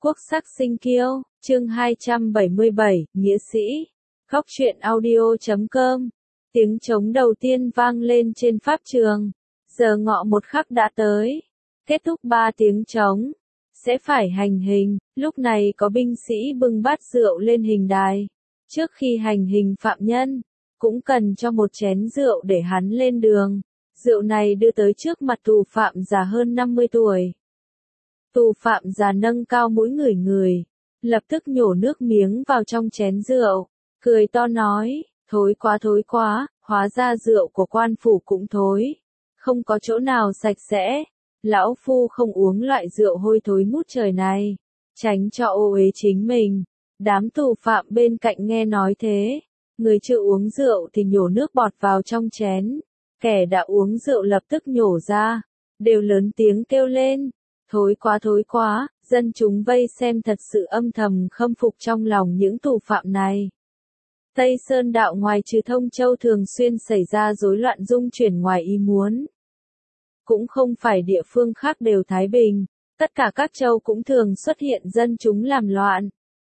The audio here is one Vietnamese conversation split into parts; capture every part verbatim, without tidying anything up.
Quốc sắc sinh kiêu, chương hai trăm bảy mươi bảy, nghĩa sĩ. Góc truyện audio chấm com. Tiếng trống đầu tiên vang lên trên pháp trường. Giờ ngọ một khắc đã tới. Kết thúc ba tiếng trống. Sẽ phải hành hình. Lúc này có binh sĩ bưng bát rượu lên hình đài. Trước khi hành hình phạm nhân, cũng cần cho một chén rượu để hắn lên đường. Rượu này đưa tới trước mặt tù phạm già hơn năm mươi tuổi. Tù phạm già nâng cao mũi ngửi ngửi, lập tức nhổ nước miếng vào trong chén rượu, cười to nói, thối quá thối quá, hóa ra rượu của quan phủ cũng thối, không có chỗ nào sạch sẽ, lão phu không uống loại rượu hôi thối ngút trời này, tránh cho ô uế chính mình. Đám tù phạm bên cạnh nghe nói thế, người chưa uống rượu thì nhổ nước bọt vào trong chén, kẻ đã uống rượu lập tức nhổ ra, đều lớn tiếng kêu lên. Thối quá thối quá, dân chúng vây xem thật sự âm thầm khâm phục trong lòng những tù phạm này. Tây Sơn đạo ngoài trừ Thông Châu thường xuyên xảy ra rối loạn dung chuyển ngoài ý muốn. Cũng không phải địa phương khác đều thái bình, tất cả các châu cũng thường xuất hiện dân chúng làm loạn.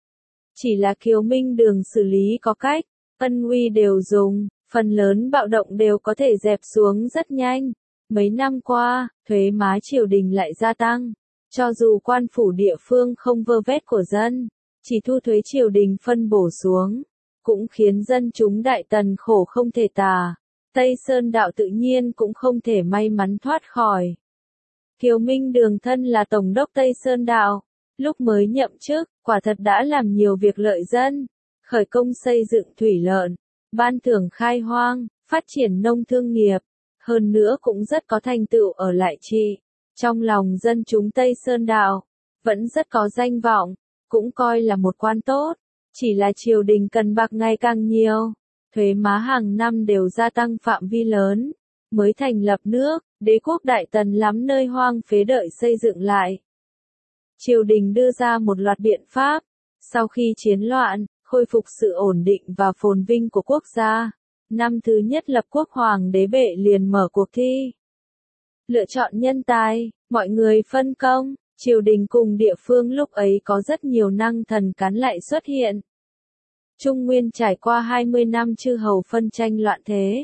Chỉ là Kiều Minh Đường xử lý có cách, ân uy đều dùng, phần lớn bạo động đều có thể dẹp xuống rất nhanh. Mấy năm qua, thuế má triều đình lại gia tăng. Cho dù quan phủ địa phương không vơ vét của dân, chỉ thu thuế triều đình phân bổ xuống, cũng khiến dân chúng Đại Tần khổ không thể tả. Tây Sơn đạo tự nhiên cũng không thể may mắn thoát khỏi. Kiều Minh Đường thân là Tổng đốc Tây Sơn đạo, lúc mới nhậm chức, quả thật đã làm nhiều việc lợi dân, khởi công xây dựng thủy lợi, ban thưởng khai hoang, phát triển nông thương nghiệp. Hơn nữa cũng rất có thành tựu ở lại trị. Trong lòng dân chúng Tây Sơn đạo, vẫn rất có danh vọng, cũng coi là một quan tốt. Chỉ là triều đình cần bạc ngày càng nhiều, thuế má hàng năm đều gia tăng phạm vi lớn, mới thành lập nước, đế quốc Đại Tần lắm nơi hoang phế đợi xây dựng lại. Triều đình đưa ra một loạt biện pháp, sau khi chiến loạn, khôi phục sự ổn định và phồn vinh của quốc gia. Năm thứ nhất lập quốc hoàng đế Bệ liền mở cuộc thi. Lựa chọn nhân tài, mọi người phân công, triều đình cùng địa phương lúc ấy có rất nhiều năng thần cán lại xuất hiện. Trung Nguyên trải qua hai mươi năm chư hầu phân tranh loạn thế.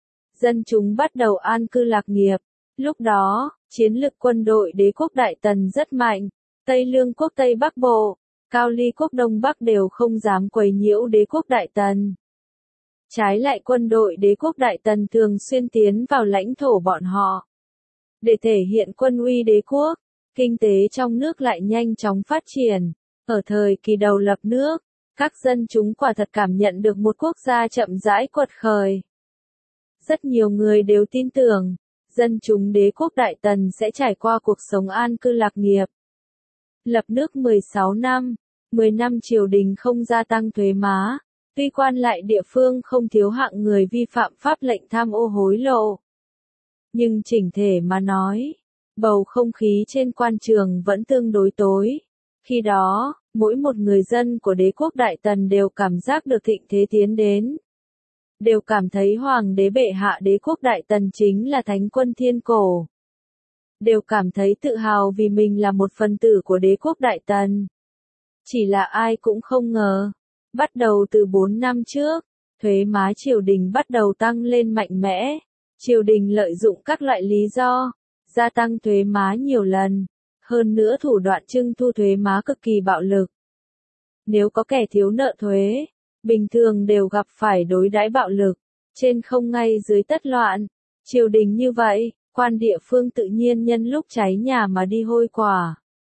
Dân chúng bắt đầu an cư lạc nghiệp. Lúc đó, chiến lực quân đội đế quốc Đại Tần rất mạnh. Tây Lương quốc Tây Bắc Bộ, Cao Ly quốc Đông Bắc đều không dám quấy nhiễu đế quốc Đại Tần. Trái lại quân đội đế quốc Đại Tần thường xuyên tiến vào lãnh thổ bọn họ. Để thể hiện quân uy đế quốc, kinh tế trong nước lại nhanh chóng phát triển. Ở thời kỳ đầu lập nước, các dân chúng quả thật cảm nhận được một quốc gia chậm rãi quật khởi. Rất nhiều người đều tin tưởng, dân chúng đế quốc Đại Tần sẽ trải qua cuộc sống an cư lạc nghiệp. Lập nước mười sáu năm, mười năm triều đình không gia tăng thuế má. Tuy quan lại địa phương không thiếu hạng người vi phạm pháp lệnh tham ô hối lộ. Nhưng chỉnh thể mà nói, bầu không khí trên quan trường vẫn tương đối tối. Khi đó, mỗi một người dân của đế quốc Đại Tần đều cảm giác được thịnh thế tiến đến. Đều cảm thấy Hoàng đế Bệ hạ đế quốc Đại Tần chính là thánh quân thiên cổ. Đều cảm thấy tự hào vì mình là một phần tử của đế quốc Đại Tần. Chỉ là ai cũng không ngờ. Bắt đầu từ bốn năm trước, thuế má triều đình bắt đầu tăng lên mạnh mẽ. Triều đình lợi dụng các loại lý do, gia tăng thuế má nhiều lần. Hơn nữa thủ đoạn trưng thu thuế má cực kỳ bạo lực. Nếu có kẻ thiếu nợ thuế, bình thường đều gặp phải đối đãi bạo lực, trên không ngay dưới tất loạn. Triều đình như vậy, quan địa phương tự nhiên nhân lúc cháy nhà mà đi hôi quả.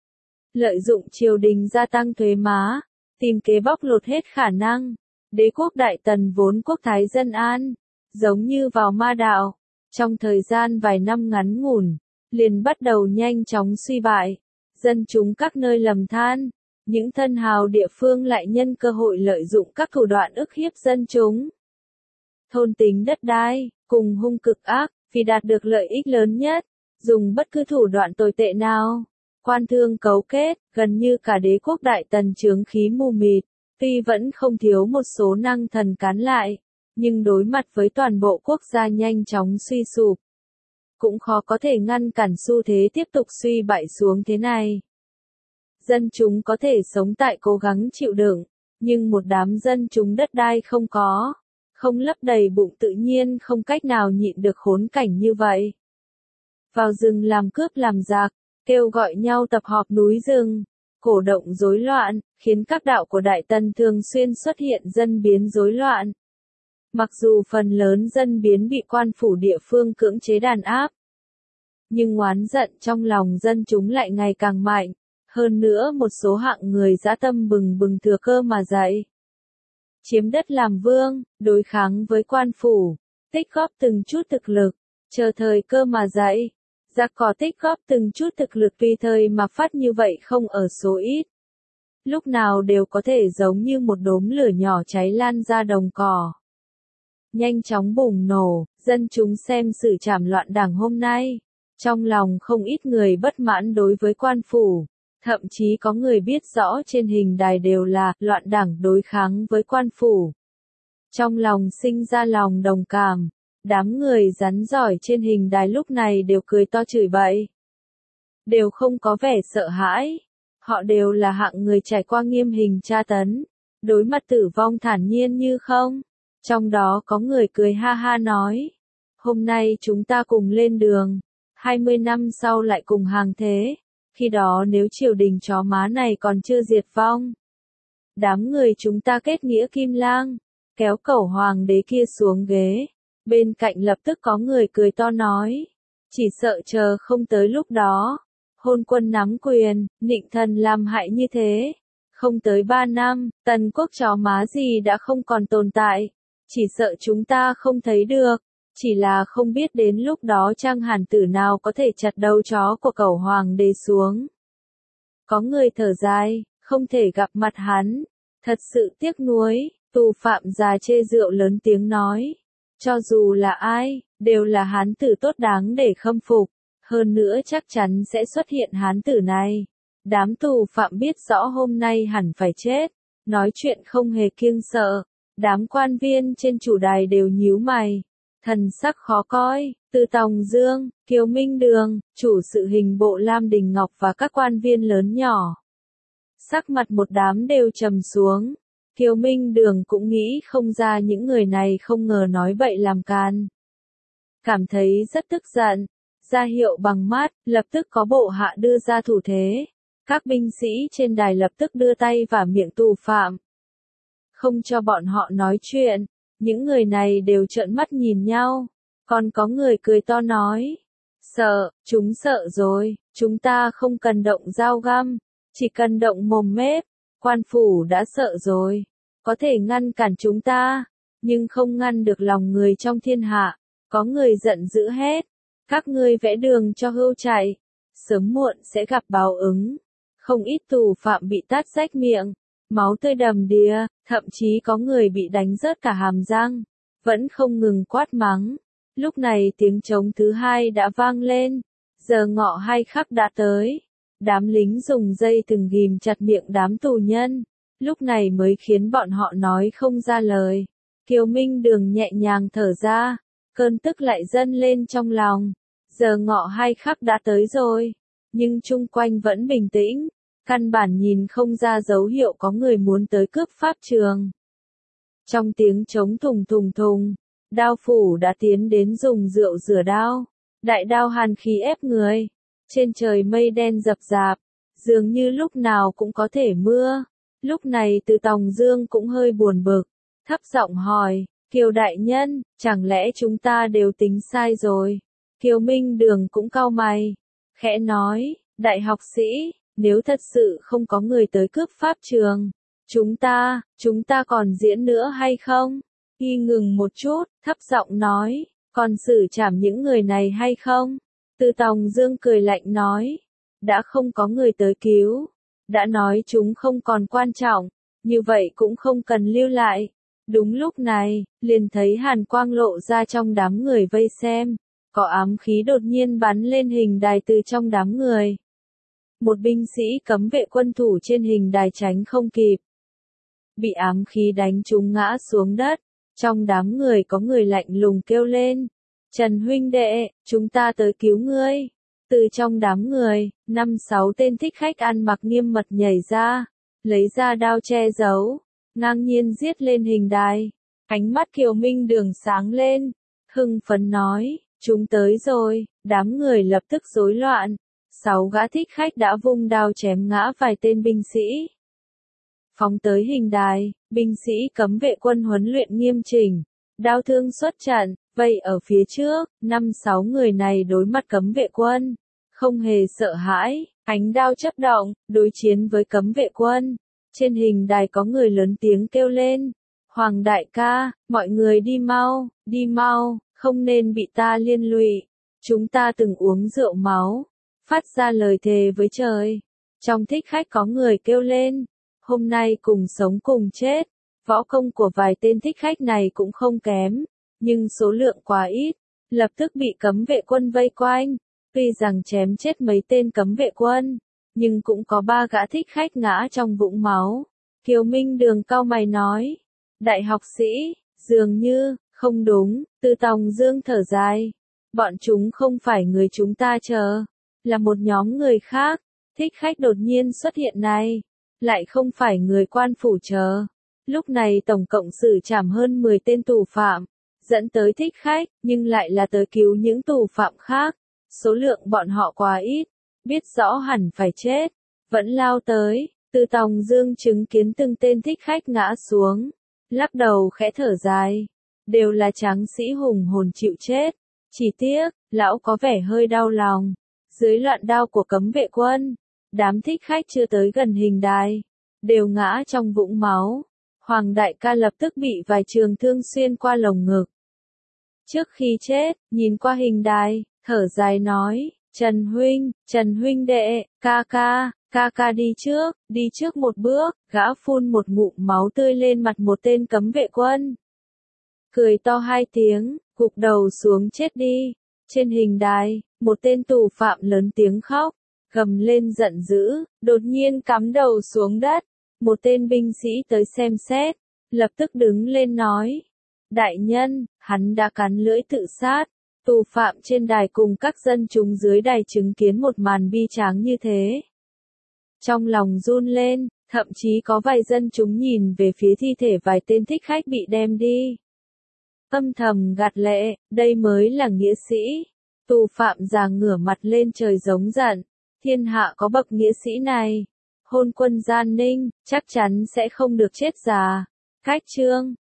Lợi dụng triều đình gia tăng thuế má. Tìm kế bóc lột hết khả năng. Đế quốc Đại Tần vốn quốc thái dân an, giống như vào ma đạo. Trong thời gian vài năm ngắn ngủn, liền bắt đầu nhanh chóng suy bại. Dân chúng các nơi lầm than. Những thân hào địa phương lại nhân cơ hội lợi dụng các thủ đoạn ức hiếp dân chúng. Thôn tính đất đai, cùng hung cực ác, vì đạt được lợi ích lớn nhất. Dùng bất cứ thủ đoạn tồi tệ nào. Quan thương cấu kết, gần như cả đế quốc Đại Tần chướng khí mù mịt, tuy vẫn không thiếu một số năng thần cán lại, nhưng đối mặt với toàn bộ quốc gia nhanh chóng suy sụp, cũng khó có thể ngăn cản xu thế tiếp tục suy bại xuống thế này. Dân chúng có thể sống tại cố gắng chịu đựng, nhưng một đám dân chúng đất đai không có, không lấp đầy bụng tự nhiên không cách nào nhịn được khốn cảnh như vậy. Vào rừng làm cướp làm giặc, kêu gọi nhau tập họp núi rừng, cổ động rối loạn, khiến các đạo của Đại Tần thường xuyên xuất hiện dân biến rối loạn. Mặc dù phần lớn dân biến bị quan phủ địa phương cưỡng chế đàn áp, nhưng oán giận trong lòng dân chúng lại ngày càng mạnh, hơn nữa một số hạng người dã tâm bừng bừng thừa cơ mà dậy. Chiếm đất làm vương, đối kháng với quan phủ, tích góp từng chút thực lực, chờ thời cơ mà dậy. Giặc cỏ tích góp từng chút thực lực tùy thời mà phát như vậy không ở số ít. Lúc nào đều có thể giống như một đốm lửa nhỏ cháy lan ra đồng cỏ. Nhanh chóng bùng nổ, dân chúng xem sự trảm loạn đảng hôm nay. Trong lòng không ít người bất mãn đối với quan phủ. Thậm chí có người biết rõ trên hình đài đều là loạn đảng đối kháng với quan phủ. Trong lòng sinh ra lòng đồng cảm. Đám người rắn giỏi trên hình đài lúc này đều cười to chửi bậy. Đều không có vẻ sợ hãi. Họ đều là hạng người trải qua nghiêm hình tra tấn. Đối mặt tử vong thản nhiên như không. Trong đó có người cười ha ha nói. Hôm nay chúng ta cùng lên đường. hai mươi năm sau lại cùng hàng thế. Khi đó nếu triều đình chó má này còn chưa diệt vong. Đám người chúng ta kết nghĩa kim lang. Kéo cẩu hoàng đế kia xuống ghế. Bên cạnh lập tức có người cười to nói. Chỉ sợ chờ không tới lúc đó. Hôn quân nắm quyền, nịnh thần làm hại như thế. Không tới ba năm, tần quốc chó má gì đã không còn tồn tại. Chỉ sợ chúng ta không thấy được. Chỉ là không biết đến lúc đó trang hàn tử nào có thể chặt đầu chó của cẩu hoàng đế xuống. Có người thở dài, không thể gặp mặt hắn. Thật sự tiếc nuối, tù phạm già chê rượu lớn tiếng nói. Cho dù là ai, đều là hán tử tốt đáng để khâm phục. Hơn nữa chắc chắn sẽ xuất hiện hán tử này. Đám tù phạm biết rõ hôm nay hẳn phải chết. Nói chuyện không hề kiêng sợ. Đám quan viên trên chủ đài đều nhíu mày. Thần sắc khó coi. Từ Tòng Dương, Kiều Minh Đường, chủ sự hình bộ Lam Đình Ngọc và các quan viên lớn nhỏ. Sắc mặt một đám đều trầm xuống. Kiều Minh Đường cũng nghĩ không ra những người này không ngờ nói bậy làm can. Cảm thấy rất tức giận. Ra hiệu bằng mắt, lập tức có bộ hạ đưa ra thủ thế. Các binh sĩ trên đài lập tức đưa tay vào miệng tù phạm. Không cho bọn họ nói chuyện. Những người này đều trợn mắt nhìn nhau. Còn có người cười to nói. Sợ, chúng sợ rồi. Chúng ta không cần động dao găm. Chỉ cần động mồm mép. Quan phủ đã sợ rồi. Có thể ngăn cản chúng ta. Nhưng không ngăn được lòng người trong thiên hạ. Có người giận dữ hét. Các ngươi vẽ đường cho hươu chạy. Sớm muộn sẽ gặp báo ứng. Không ít tù phạm bị tát rách miệng. Máu tươi đầm đìa. Thậm chí có người bị đánh rớt cả hàm răng. Vẫn không ngừng quát mắng. Lúc này tiếng trống thứ hai đã vang lên. Giờ ngọ hai khắc đã tới. Đám lính dùng dây từng ghìm chặt miệng đám tù nhân. Lúc này mới khiến bọn họ nói không ra lời. Kiều Minh Đường nhẹ nhàng thở ra. Cơn tức lại dâng lên trong lòng. Giờ ngọ hai khắc đã tới rồi. Nhưng chung quanh vẫn bình tĩnh. Căn bản nhìn không ra dấu hiệu có người muốn tới cướp pháp trường. Trong tiếng trống thùng thùng thùng. Đao phủ đã tiến đến dùng rượu rửa đao. Đại đao hàn khí ép người. Trên trời mây đen dập dạp. Dường như lúc nào cũng có thể mưa. Lúc này Từ Tòng Dương cũng hơi buồn bực. Thấp giọng hỏi. Kiều đại nhân, chẳng lẽ chúng ta đều tính sai rồi? Kiều Minh Đường cũng cau mày. Khẽ nói. Đại học sĩ, nếu thật sự không có người tới cướp pháp trường. Chúng ta, chúng ta còn diễn nữa hay không? Y ngừng một chút, thấp giọng nói. Còn xử trảm những người này hay không? Từ Tòng Dương cười lạnh nói. Đã không có người tới cứu. Đã nói chúng không còn quan trọng. Như vậy cũng không cần lưu lại. Đúng lúc này, liền thấy hàn quang lộ ra trong đám người vây xem. Có ám khí đột nhiên bắn lên hình đài từ trong đám người. Một binh sĩ cấm vệ quân thủ trên hình đài tránh không kịp. Bị ám khí đánh trúng ngã xuống đất. Trong đám người có người lạnh lùng kêu lên. Trần huynh đệ, chúng ta tới cứu ngươi. Từ trong đám người, năm sáu tên thích khách ăn mặc nghiêm mật nhảy ra, lấy ra đao che giấu, ngang nhiên giết lên hình đài. Ánh mắt Kiều Minh Đường sáng lên, hưng phấn nói, chúng tới rồi, đám người lập tức rối loạn. Sáu gã thích khách đã vung đao chém ngã vài tên binh sĩ. Phóng tới hình đài, binh sĩ cấm vệ quân huấn luyện nghiêm chỉnh, đao thương xuất trận, vây ở phía trước, năm sáu người này đối mặt cấm vệ quân, không hề sợ hãi, ánh đao chớp động, đối chiến với cấm vệ quân. Trên hình đài có người lớn tiếng kêu lên, Hoàng đại ca, mọi người đi mau, đi mau, không nên bị ta liên lụy, chúng ta từng uống rượu máu, phát ra lời thề với trời. Trong thích khách có người kêu lên, hôm nay cùng sống cùng chết, võ công của vài tên thích khách này cũng không kém, nhưng số lượng quá ít, lập tức bị cấm vệ quân vây quanh. Tuy rằng chém chết mấy tên cấm vệ quân, nhưng cũng có ba gã thích khách ngã trong vũng máu. Kiều Minh Đường cau mày nói, đại học sĩ, dường như, không đúng, Từ Tòng Dương thở dài. Bọn chúng không phải người chúng ta chờ, là một nhóm người khác. Thích khách đột nhiên xuất hiện này, lại không phải người quan phủ chờ. Lúc này tổng cộng xử trảm hơn mười tên tù phạm, dẫn tới thích khách, nhưng lại là tới cứu những tù phạm khác. Số lượng bọn họ quá ít, biết rõ hẳn phải chết, vẫn lao tới. Từ Tòng Dương chứng kiến từng tên thích khách ngã xuống, lắc đầu khẽ thở dài, đều là tráng sĩ hùng hồn chịu chết. Chỉ tiếc, lão có vẻ hơi đau lòng, dưới loạn đao của cấm vệ quân, đám thích khách chưa tới gần hình đài, đều ngã trong vũng máu. Hoàng đại ca lập tức bị vài trường thương xuyên qua lồng ngực. Trước khi chết, nhìn qua hình đài, thở dài nói, Trần huynh, Trần huynh đệ, ca ca, ca ca đi trước, đi trước một bước, gã phun một ngụm máu tươi lên mặt một tên cấm vệ quân. Cười to hai tiếng, gục đầu xuống chết đi. Trên hình đài, một tên tù phạm lớn tiếng khóc, gầm lên giận dữ, đột nhiên cắm đầu xuống đất. Một tên binh sĩ tới xem xét, lập tức đứng lên nói, đại nhân, hắn đã cắn lưỡi tự sát. Tù phạm trên đài cùng các dân chúng dưới đài chứng kiến một màn bi tráng như thế. Trong lòng run lên, thậm chí có vài dân chúng nhìn về phía thi thể vài tên thích khách bị đem đi. Âm thầm gạt lệ, đây mới là nghĩa sĩ. Tù phạm già ngửa mặt lên trời giống giận, thiên hạ có bậc nghĩa sĩ này. Hôn quân Gian Ninh, chắc chắn sẽ không được chết già. Cách chương